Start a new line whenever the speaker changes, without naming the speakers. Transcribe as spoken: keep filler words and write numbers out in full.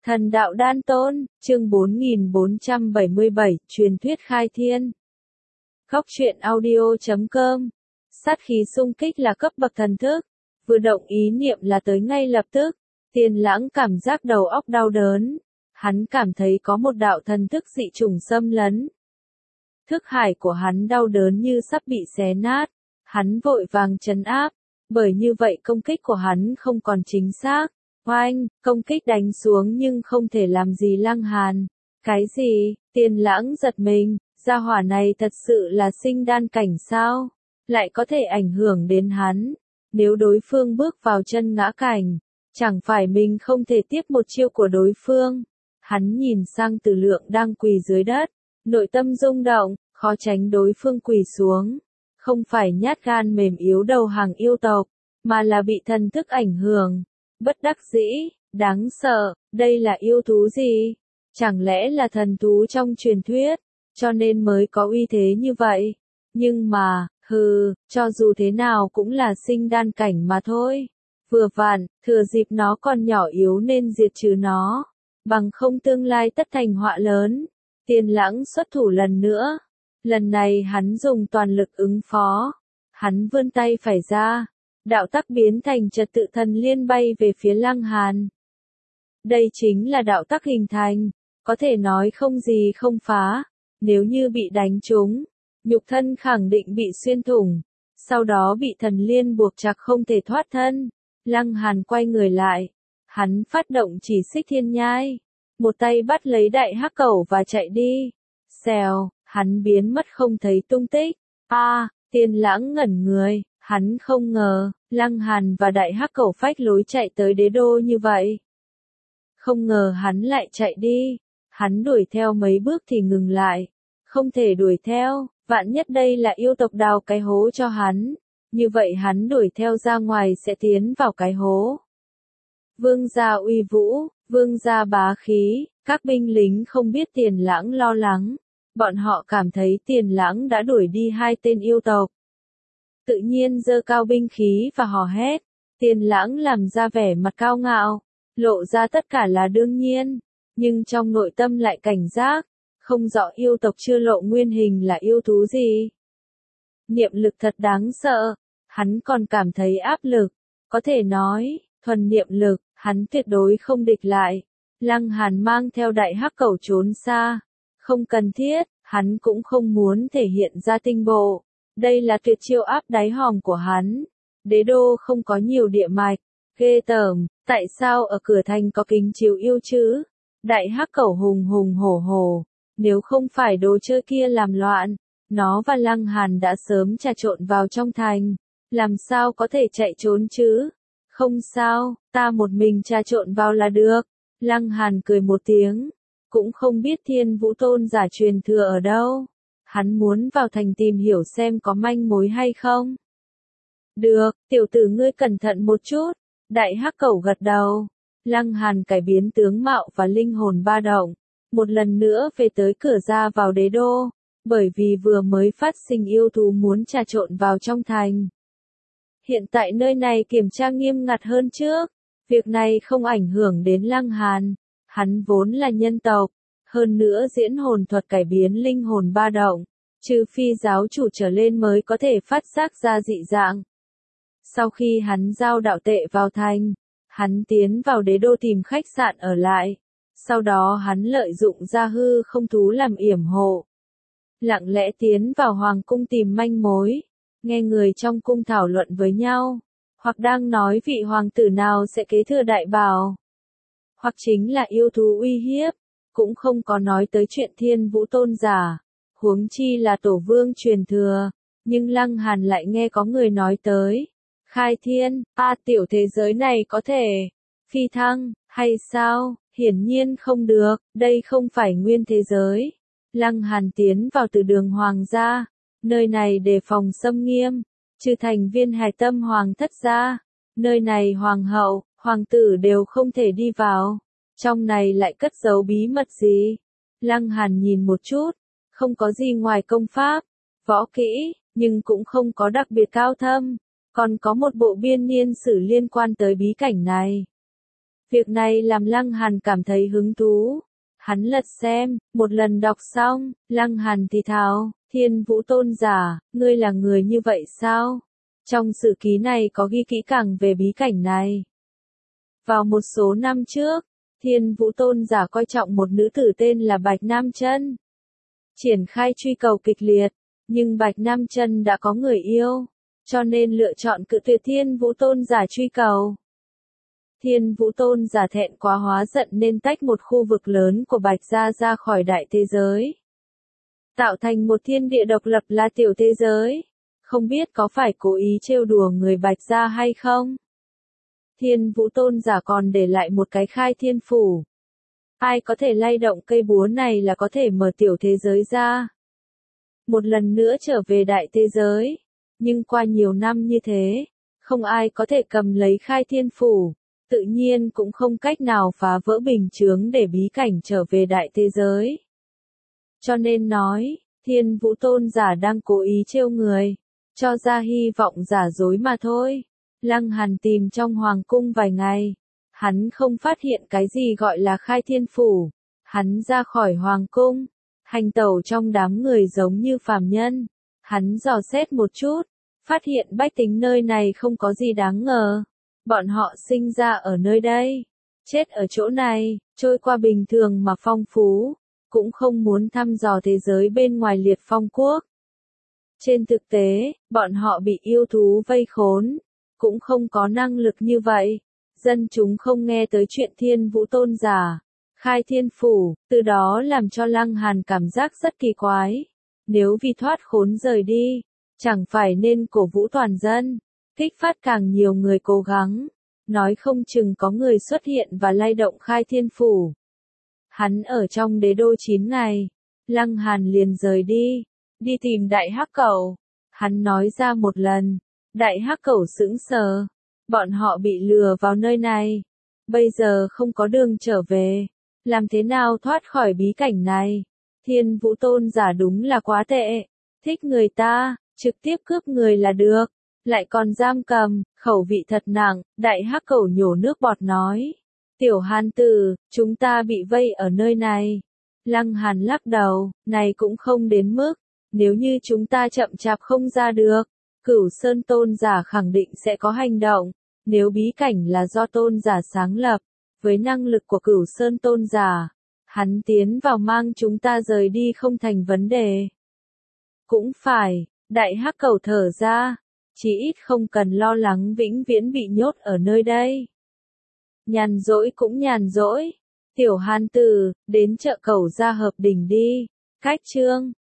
Thần đạo đan tôn, chương bốn nghìn bốn trăm bảy mươi bảy, truyền thuyết khai thiên. Góc truyện audio chấm com. Sát khí xung kích là cấp bậc thần thức, vừa động ý niệm là tới ngay lập tức. Tiền Lãng cảm giác đầu óc đau đớn, hắn cảm thấy có một đạo thần thức dị chủng xâm lấn. Thức hải của hắn đau đớn như sắp bị xé nát, hắn vội vàng trấn áp, bởi như vậy công kích của hắn không còn chính xác. Oanh, công kích đánh xuống nhưng không thể làm gì Lăng Hàn. Cái gì? Tiền Lãng giật mình, gia hỏa này thật sự là sinh đan cảnh sao? Lại có thể ảnh hưởng đến hắn. Nếu đối phương bước vào chân ngã cảnh, chẳng phải mình không thể tiếp một chiêu của đối phương. Hắn nhìn sang Từ Lượng đang quỳ dưới đất, nội tâm rung động, khó tránh đối phương quỳ xuống. Không phải nhát gan mềm yếu đầu hàng yêu tộc, mà là bị thần thức ảnh hưởng. Bất đắc dĩ, đáng sợ, đây là yêu thú gì? Chẳng lẽ là thần thú trong truyền thuyết, cho nên mới có uy thế như vậy? Nhưng mà, hừ, cho dù thế nào cũng là sinh đan cảnh mà thôi. Vừa vặn, thừa dịp nó còn nhỏ yếu nên diệt trừ nó, bằng không tương lai tất thành họa lớn. Tiền Lãng xuất thủ lần nữa. Lần này hắn dùng toàn lực ứng phó. Hắn vươn tay phải ra. Đạo tắc biến thành trật tự thần liên bay về phía Lăng Hàn. Đây chính là đạo tắc hình thành, có thể nói không gì không phá. Nếu như bị đánh trúng, nhục thân khẳng định bị xuyên thủng, sau đó bị thần liên buộc chặt không thể thoát thân. Lăng Hàn quay người lại, hắn phát động chỉ xích thiên nhai, một tay bắt lấy đại hắc cẩu và chạy đi. Xèo, hắn biến mất không thấy tung tích. A, à, Tiền Lãng ngẩn người. Hắn không ngờ, Lăng Hàn và đại hắc cẩu phách lối chạy tới đế đô như vậy. Không ngờ hắn lại chạy đi. Hắn đuổi theo mấy bước thì ngừng lại. Không thể đuổi theo, vạn nhất đây là yêu tộc đào cái hố cho hắn. Như vậy hắn đuổi theo ra ngoài sẽ tiến vào cái hố. Vương gia uy vũ, vương gia bá khí, các binh lính không biết Tiền Lãng lo lắng. Bọn họ cảm thấy Tiền Lãng đã đuổi đi hai tên yêu tộc. Tự nhiên giơ cao binh khí và hò hét. Tiền Lãng làm ra vẻ mặt cao ngạo, lộ ra tất cả là đương nhiên, nhưng trong nội tâm lại cảnh giác, không rõ yêu tộc chưa lộ nguyên hình là yêu thú gì. Niệm lực thật đáng sợ, hắn còn cảm thấy áp lực, có thể nói, thuần niệm lực, hắn tuyệt đối không địch lại. Lăng Hàn mang theo đại hắc cẩu trốn xa, không cần thiết, hắn cũng không muốn thể hiện ra tinh bộ. Đây là tuyệt chiêu áp đáy hòm của hắn. Đế đô không có nhiều địa mạch. Ghê tởm, tại sao ở cửa thành có kính chiếu yêu chứ? Đại hắc cẩu hùng hùng hổ hổ. Nếu không phải đồ chơi kia làm loạn, nó và Lăng Hàn đã sớm trà trộn vào trong thành. Làm sao có thể chạy trốn chứ? Không sao, ta một mình trà trộn vào là được. Lăng Hàn cười một tiếng. Cũng không biết Thiên Vũ Tôn giả truyền thừa ở đâu. Hắn muốn vào thành tìm hiểu xem có manh mối hay không. Được, tiểu tử ngươi cẩn thận một chút. Đại hắc cẩu gật đầu. Lăng Hàn cải biến tướng mạo và linh hồn ba động. Một lần nữa về tới cửa ra vào đế đô. Bởi vì vừa mới phát sinh yêu thú muốn trà trộn vào trong thành. Hiện tại nơi này kiểm tra nghiêm ngặt hơn trước. Việc này không ảnh hưởng đến Lăng Hàn. Hắn vốn là nhân tộc. Hơn nữa diễn hồn thuật cải biến linh hồn ba động, trừ phi giáo chủ trở lên mới có thể phát giác ra dị dạng. Sau khi hắn giao đạo tệ vào thành, hắn tiến vào đế đô tìm khách sạn ở lại. Sau đó hắn lợi dụng ra hư không thú làm yểm hộ. Lặng lẽ tiến vào hoàng cung tìm manh mối, nghe người trong cung thảo luận với nhau, hoặc đang nói vị hoàng tử nào sẽ kế thừa đại bảo, hoặc chính là yêu thú uy hiếp. Cũng không có nói tới chuyện Thiên Vũ Tôn giả, huống chi là tổ vương truyền thừa, nhưng Lăng Hàn lại nghe có người nói tới. Khai thiên, a à, tiểu thế giới này có thể phi thăng, hay sao? Hiển nhiên không được, đây không phải nguyên thế giới. Lăng Hàn tiến vào từ đường hoàng gia, nơi này đề phòng xâm nghiêm, trừ thành viên hài tâm hoàng thất gia, nơi này hoàng hậu, hoàng tử đều không thể đi vào. Trong này lại cất giấu bí mật gì? Lăng Hàn nhìn một chút, không có gì ngoài công pháp, võ kỹ, nhưng cũng không có đặc biệt cao thâm, còn có một bộ biên niên sử liên quan tới bí cảnh này. Việc này làm Lăng Hàn cảm thấy hứng thú. Hắn lật xem, một lần đọc xong, Lăng Hàn thì thào, Thiên Vũ Tôn giả, ngươi là người như vậy sao? Trong sử ký này có ghi kỹ càng về bí cảnh này. Vào một số năm trước, Thiên Vũ Tôn giả coi trọng một nữ tử tên là Bạch Nam Chân. Triển khai truy cầu kịch liệt, nhưng Bạch Nam Chân đã có người yêu, cho nên lựa chọn cự tuyệt Thiên Vũ Tôn giả truy cầu. Thiên Vũ Tôn giả thẹn quá hóa giận nên tách một khu vực lớn của Bạch gia ra khỏi đại thế giới, tạo thành một thiên địa độc lập là tiểu thế giới. Không biết có phải cố ý trêu đùa người Bạch gia hay không? Thiên Vũ Tôn giả còn để lại một cái khai thiên phủ. Ai có thể lay động cây búa này là có thể mở tiểu thế giới ra. Một lần nữa trở về đại thế giới. Nhưng qua nhiều năm như thế, không ai có thể cầm lấy khai thiên phủ. Tự nhiên cũng không cách nào phá vỡ bình chướng để bí cảnh trở về đại thế giới. Cho nên nói, Thiên Vũ Tôn giả đang cố ý trêu người, cho ra hy vọng giả dối mà thôi. Lăng Hàn tìm trong hoàng cung vài ngày, hắn không phát hiện cái gì gọi là khai thiên phủ. Hắn ra khỏi hoàng cung, hành tẩu trong đám người giống như phàm nhân. Hắn dò xét một chút, phát hiện bách tính nơi này không có gì đáng ngờ. Bọn họ sinh ra ở nơi đây, chết ở chỗ này, trôi qua bình thường mà phong phú, cũng không muốn thăm dò thế giới bên ngoài liệt phong quốc. Trên thực tế, bọn họ bị yêu thú vây khốn, cũng không có năng lực như vậy. Dân chúng không nghe tới chuyện Thiên Vũ Tôn giả, khai thiên phủ, từ đó làm cho Lăng Hàn cảm giác rất kỳ quái. Nếu vì thoát khốn rời đi, chẳng phải nên cổ vũ toàn dân, kích phát càng nhiều người cố gắng, nói không chừng có người xuất hiện và lay động khai thiên phủ. Hắn ở trong đế đô chín ngày, Lăng Hàn liền rời đi, đi tìm Đại Hắc Cẩu. Hắn nói ra một lần, Đại Hắc Cẩu sững sờ, bọn họ bị lừa vào nơi này, bây giờ không có đường trở về, làm thế nào thoát khỏi bí cảnh này? Thiên Vũ Tôn giả đúng là quá tệ, thích người ta, trực tiếp cướp người là được, lại còn giam cầm, khẩu vị thật nặng. Đại Hắc Cẩu nhổ nước bọt nói, tiểu Hàn tử, chúng ta bị vây ở nơi này. Lăng Hàn lắc đầu, này cũng không đến mức, nếu như chúng ta chậm chạp không ra được, Cửu Sơn Tôn giả khẳng định sẽ có hành động. Nếu bí cảnh là do Tôn giả sáng lập, với năng lực của Cửu Sơn Tôn giả, hắn tiến vào mang chúng ta rời đi không thành vấn đề. Cũng phải, Đại Hắc Cẩu thở ra, chỉ ít không cần lo lắng vĩnh viễn bị nhốt ở nơi đây. Nhàn rỗi cũng nhàn rỗi, tiểu Hàn tử, đến chợ Cẩu ra hợp đỉnh đi. Cách chương